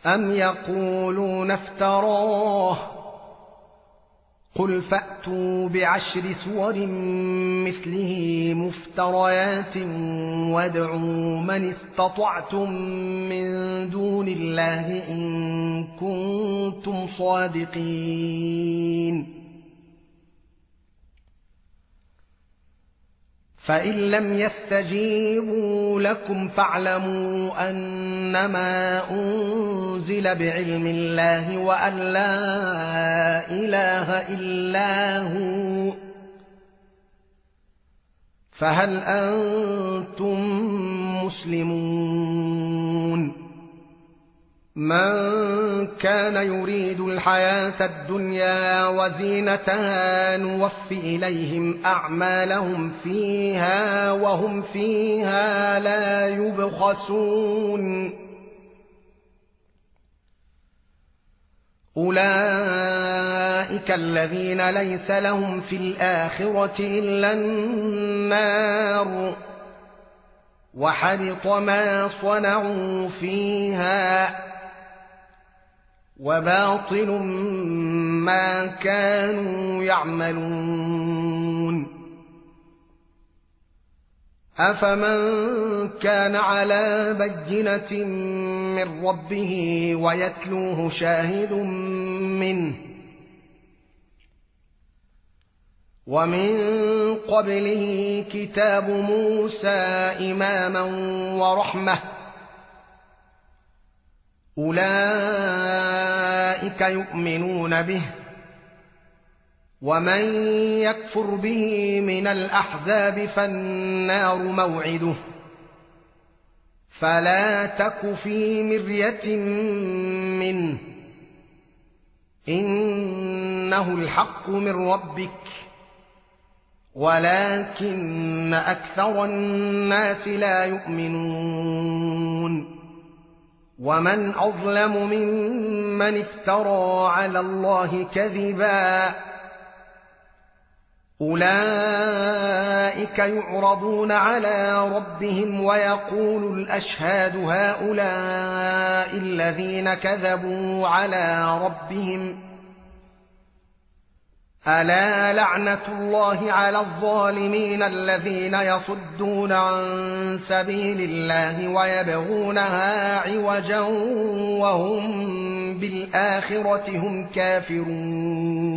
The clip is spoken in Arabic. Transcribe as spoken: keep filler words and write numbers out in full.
أم يقولون افتراه قل فأتوا بعشر سور مثله مفتريات وادعوا من استطعتم من دون الله إن كنتم صادقين فإن لم يستجيبوا لكم فاعلموا أنما أنزل بعلم الله وأن لا إله إلا هو فهل أنتم مسلمون من كان يريد الحياة الدنيا وزينتها نوفي إليهم أعمالهم فيها وهم فيها لا يبخسون أولئك الذين ليس لهم في الآخرة إلا النار وحبط ما صنعوا فيها وباطل ما كانوا يعملون أفمن كان على بينة من ربه ويتلوه شاهد منه ومن قبله كتاب موسى إماما ورحمة أولئك يؤمنون به ومن يكفر به من الأحزاب فالنار موعده فلا تك في مرية منه إنه الحق من ربك ولكن أكثر الناس لا يؤمنون ومن أظلم ممن افترى على الله كذبا أولئك يعرضون على ربهم ويقول الأشهاد هؤلاء الذين كذبوا على ربهم ألا لعنة الله على الظالمين الذين يصدون عن سبيل الله ويبغونها عوجا وهم بالآخرة هم كافرون